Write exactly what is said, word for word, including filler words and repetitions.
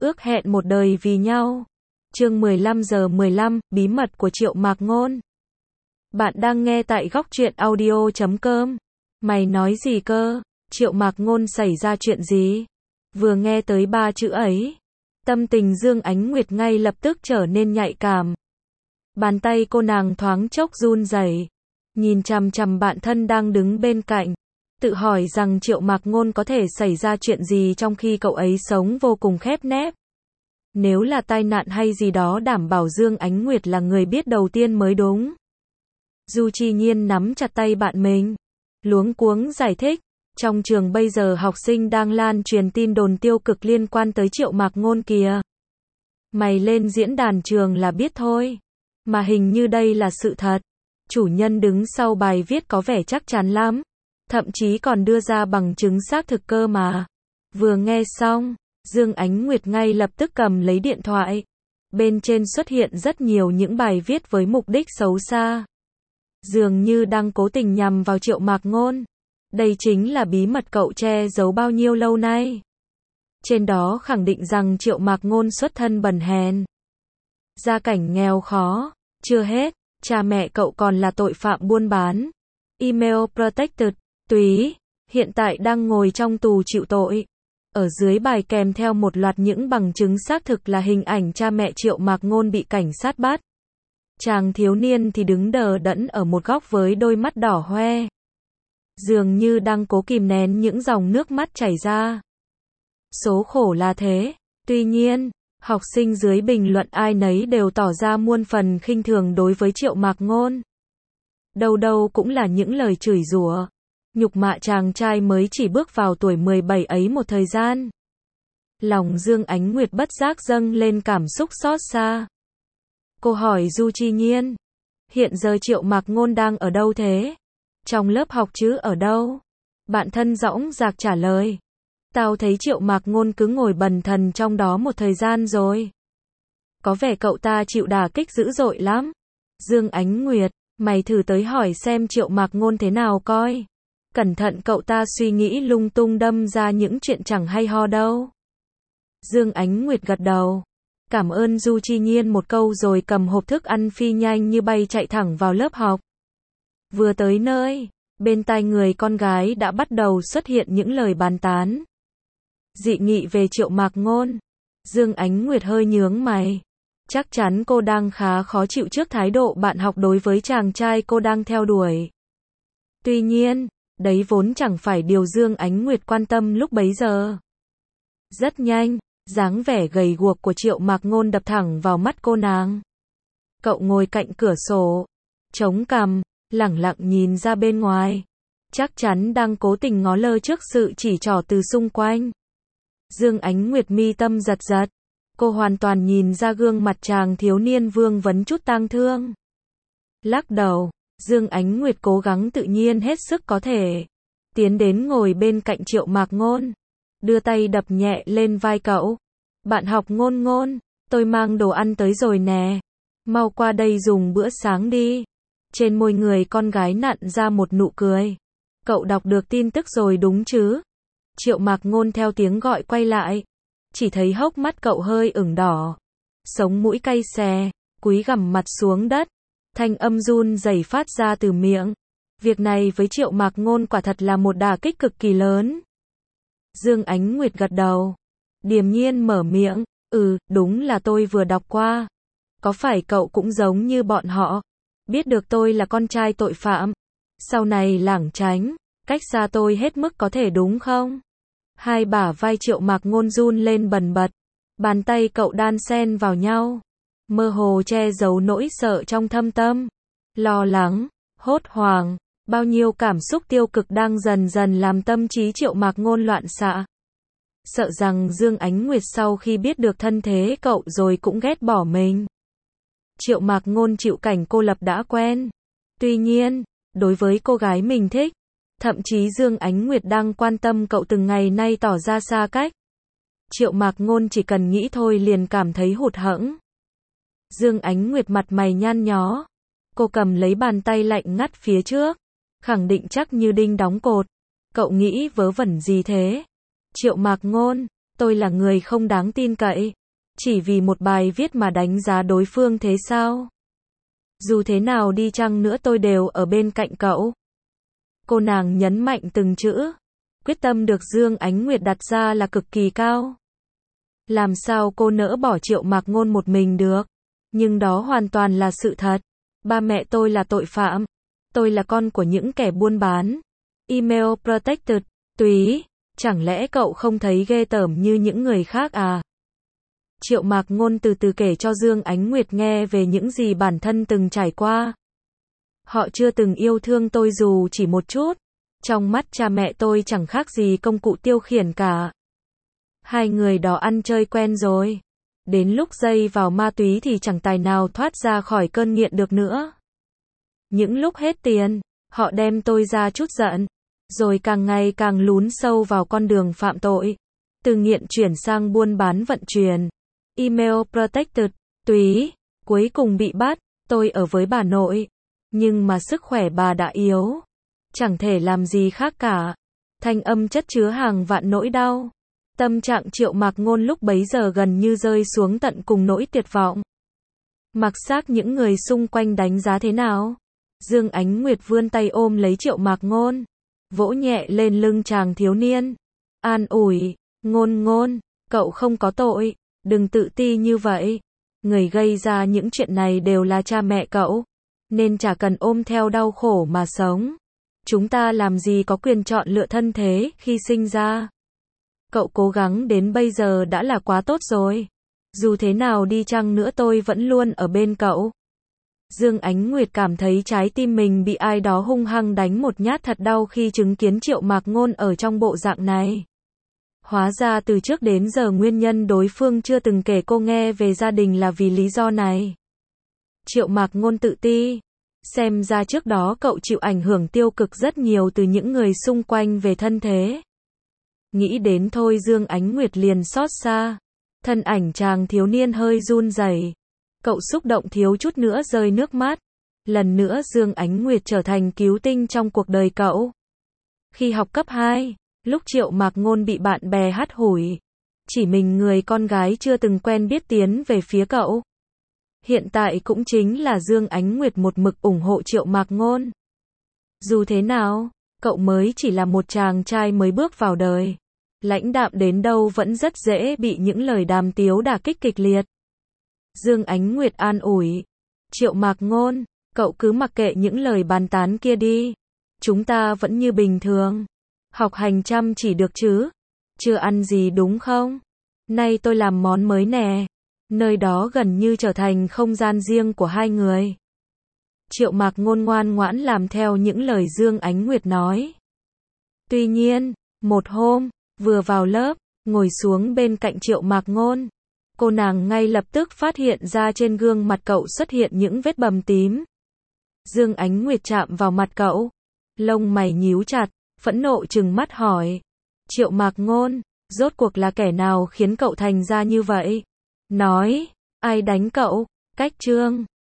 ước hẹn một đời vì nhau. Chương mười lăm giờ mười lăm, bí mật của Triệu Mạc Ngôn. Bạn đang nghe tại góc truyện audio chấm com. Mày nói gì cơ? Triệu Mạc Ngôn xảy ra chuyện gì? Vừa nghe tới ba chữ ấy, tâm tình Dương Ánh Nguyệt ngay lập tức trở nên nhạy cảm. Bàn tay cô nàng thoáng chốc run rẩy, nhìn chằm chằm bạn thân đang đứng bên cạnh, tự hỏi rằng Triệu Mạc Ngôn có thể xảy ra chuyện gì trong khi cậu ấy sống vô cùng khép nép. Nếu là tai nạn hay gì đó đảm bảo Dương Ánh Nguyệt là người biết đầu tiên mới đúng. Du Chi Nhiên nắm chặt tay bạn mình, luống cuống giải thích, trong trường bây giờ học sinh đang lan truyền tin đồn tiêu cực liên quan tới Triệu Mạc Ngôn kìa. Mày lên diễn đàn trường là biết thôi, mà hình như đây là sự thật. Chủ nhân đứng sau bài viết có vẻ chắc chắn lắm, thậm chí còn đưa ra bằng chứng xác thực cơ mà. Vừa nghe xong, Dương Ánh Nguyệt ngay lập tức cầm lấy điện thoại. Bên trên xuất hiện rất nhiều những bài viết với mục đích xấu xa, dường như đang cố tình nhằm vào Triệu Mạc Ngôn. Đây chính là bí mật cậu che giấu bao nhiêu lâu nay. Trên đó khẳng định rằng Triệu Mạc Ngôn xuất thân bần hèn, gia cảnh nghèo khó. Chưa hết, cha mẹ cậu còn là tội phạm buôn bán, email protected, túy, hiện tại đang ngồi trong tù chịu tội. Ở dưới bài kèm theo một loạt những bằng chứng xác thực là hình ảnh cha mẹ Triệu Mạc Ngôn bị cảnh sát bắt. Chàng thiếu niên thì đứng đờ đẫn ở một góc với đôi mắt đỏ hoe, dường như đang cố kìm nén những dòng nước mắt chảy ra. Số khổ là thế. Tuy nhiên, học sinh dưới bình luận ai nấy đều tỏ ra muôn phần khinh thường đối với Triệu Mạc Ngôn. Đâu đâu cũng là những lời chửi rủa, nhục mạ chàng trai mới chỉ bước vào tuổi mười bảy ấy một thời gian. Lòng Dương Ánh Nguyệt bất giác dâng lên cảm xúc xót xa. Cô hỏi Du Chi Nhiên, hiện giờ Triệu Mạc Ngôn đang ở đâu thế? Trong lớp học chứ ở đâu? Bạn thân dõng dạc trả lời, tao thấy Triệu Mạc Ngôn cứ ngồi bần thần trong đó một thời gian rồi. Có vẻ cậu ta chịu đả kích dữ dội lắm. Dương Ánh Nguyệt, mày thử tới hỏi xem Triệu Mạc Ngôn thế nào coi. Cẩn thận cậu ta suy nghĩ lung tung đâm ra những chuyện chẳng hay ho đâu. Dương Ánh Nguyệt gật đầu, cảm ơn Du Chi Nhiên một câu rồi cầm hộp thức ăn phi nhanh như bay chạy thẳng vào lớp học. Vừa tới nơi, bên tai người con gái đã bắt đầu xuất hiện những lời bàn tán, dị nghị về Triệu Mạc Ngôn. Dương Ánh Nguyệt hơi nhướng mày. Chắc chắn cô đang khá khó chịu trước thái độ bạn học đối với chàng trai cô đang theo đuổi. Tuy nhiên, đấy vốn chẳng phải điều Dương Ánh Nguyệt quan tâm lúc bấy giờ. Rất nhanh, dáng vẻ gầy guộc của Triệu Mạc Ngôn đập thẳng vào mắt cô nàng. Cậu ngồi cạnh cửa sổ, chống cằm, lẳng lặng nhìn ra bên ngoài, chắc chắn đang cố tình ngó lơ trước sự chỉ trỏ từ xung quanh. Dương Ánh Nguyệt mi tâm giật giật, cô hoàn toàn nhìn ra gương mặt chàng thiếu niên vương vấn chút tang thương. Lắc đầu, Dương Ánh Nguyệt cố gắng tự nhiên hết sức có thể, tiến đến ngồi bên cạnh Triệu Mạc Ngôn, đưa tay đập nhẹ lên vai cậu. Bạn học Ngôn Ngôn, tôi mang đồ ăn tới rồi nè, mau qua đây dùng bữa sáng đi. Trên môi người con gái nặn ra một nụ cười. Cậu đọc được tin tức rồi đúng chứ? Triệu Mạc Ngôn theo tiếng gọi quay lại, chỉ thấy hốc mắt cậu hơi ửng đỏ, sống mũi cay xè, cúi gằm mặt xuống đất, thanh âm run rẩy phát ra từ miệng. Việc này với Triệu Mạc Ngôn quả thật là một đả kích cực kỳ lớn. Dương Ánh Nguyệt gật đầu, điềm nhiên mở miệng, ừ, đúng là tôi vừa đọc qua. Có phải cậu cũng giống như bọn họ, biết được tôi là con trai tội phạm, sau này lảng tránh, cách xa tôi hết mức có thể đúng không? Hai bả vai Triệu Mạc Ngôn run lên bần bật, bàn tay cậu đan xen vào nhau, mơ hồ che giấu nỗi sợ trong thâm tâm, lo lắng, hốt hoảng, bao nhiêu cảm xúc tiêu cực đang dần dần làm tâm trí Triệu Mạc Ngôn loạn xạ. Sợ rằng Dương Ánh Nguyệt sau khi biết được thân thế cậu rồi cũng ghét bỏ mình. Triệu Mạc Ngôn chịu cảnh cô lập đã quen. Tuy nhiên, đối với cô gái mình thích, thậm chí Dương Ánh Nguyệt đang quan tâm cậu từng ngày nay tỏ ra xa cách, Triệu Mạc Ngôn chỉ cần nghĩ thôi liền cảm thấy hụt hẫng. Dương Ánh Nguyệt mặt mày nhăn nhó, cô cầm lấy bàn tay lạnh ngắt phía trước, khẳng định chắc như đinh đóng cột. Cậu nghĩ vớ vẩn gì thế? Triệu Mạc Ngôn, tôi là người không đáng tin cậy. Chỉ vì một bài viết mà đánh giá đối phương thế sao? Dù thế nào đi chăng nữa tôi đều ở bên cạnh cậu. Cô nàng nhấn mạnh từng chữ. Quyết tâm được Dương Ánh Nguyệt đặt ra là cực kỳ cao. Làm sao cô nỡ bỏ Triệu Mạc Ngôn một mình được? Nhưng đó hoàn toàn là sự thật. Ba mẹ tôi là tội phạm. Tôi là con của những kẻ buôn bán. Email protected. Túy, chẳng lẽ cậu không thấy ghê tởm như những người khác à? Triệu Mạc Ngôn từ từ kể cho Dương Ánh Nguyệt nghe về những gì bản thân từng trải qua. Họ chưa từng yêu thương tôi dù chỉ một chút. Trong mắt cha mẹ tôi chẳng khác gì công cụ tiêu khiển cả. Hai người đó ăn chơi quen rồi. Đến lúc dây vào ma túy thì chẳng tài nào thoát ra khỏi cơn nghiện được nữa. Những lúc hết tiền, họ đem tôi ra chút giận. Rồi càng ngày càng lún sâu vào con đường phạm tội. Từ nghiện chuyển sang buôn bán vận chuyển. Email protected, túy, cuối cùng bị bắt. Tôi ở với bà nội. Nhưng mà sức khỏe bà đã yếu. Chẳng thể làm gì khác cả. Thanh âm chất chứa hàng vạn nỗi đau. Tâm trạng Triệu Mạc Ngôn lúc bấy giờ gần như rơi xuống tận cùng nỗi tuyệt vọng. Mặc xác những người xung quanh đánh giá thế nào? Dương Ánh Nguyệt vươn tay ôm lấy Triệu Mạc Ngôn. Vỗ nhẹ lên lưng chàng thiếu niên. An ủi, Ngôn Ngôn, cậu không có tội. Đừng tự ti như vậy. Người gây ra những chuyện này đều là cha mẹ cậu. Nên chả cần ôm theo đau khổ mà sống. Chúng ta làm gì có quyền chọn lựa thân thế khi sinh ra. Cậu cố gắng đến bây giờ đã là quá tốt rồi. Dù thế nào đi chăng nữa tôi vẫn luôn ở bên cậu. Dương Ánh Nguyệt cảm thấy trái tim mình bị ai đó hung hăng đánh một nhát thật đau khi chứng kiến Triệu Mạc Ngôn ở trong bộ dạng này. Hóa ra từ trước đến giờ nguyên nhân đối phương chưa từng kể cô nghe về gia đình là vì lý do này. Triệu Mạc Ngôn tự ti. Xem ra trước đó cậu chịu ảnh hưởng tiêu cực rất nhiều từ những người xung quanh về thân thế. Nghĩ đến thôi Dương Ánh Nguyệt liền xót xa. Thân ảnh chàng thiếu niên hơi run rẩy. Cậu xúc động thiếu chút nữa rơi nước mắt. Lần nữa Dương Ánh Nguyệt trở thành cứu tinh trong cuộc đời cậu. Khi học cấp hai, lúc Triệu Mạc Ngôn bị bạn bè hắt hủi. Chỉ mình người con gái chưa từng quen biết tiến về phía cậu. Hiện tại cũng chính là Dương Ánh Nguyệt một mực ủng hộ Triệu Mạc Ngôn. Dù thế nào, cậu mới chỉ là một chàng trai mới bước vào đời. Lãnh đạm đến đâu vẫn rất dễ bị những lời đàm tiếu đả kích kịch liệt. Dương Ánh Nguyệt an ủi. Triệu Mạc Ngôn, cậu cứ mặc kệ những lời bàn tán kia đi. Chúng ta vẫn như bình thường. Học hành chăm chỉ được chứ? Chưa ăn gì đúng không? Nay tôi làm món mới nè. Nơi đó gần như trở thành không gian riêng của hai người. Triệu Mạc Ngôn ngoan ngoãn làm theo những lời Dương Ánh Nguyệt nói. Tuy nhiên, một hôm, vừa vào lớp, ngồi xuống bên cạnh Triệu Mạc Ngôn, cô nàng ngay lập tức phát hiện ra trên gương mặt cậu xuất hiện những vết bầm tím. Dương Ánh Nguyệt chạm vào mặt cậu, lông mày nhíu chặt, phẫn nộ trừng mắt hỏi. Triệu Mạc Ngôn, rốt cuộc là kẻ nào khiến cậu thành ra như vậy? Nói, ai đánh cậu? Cách Trương.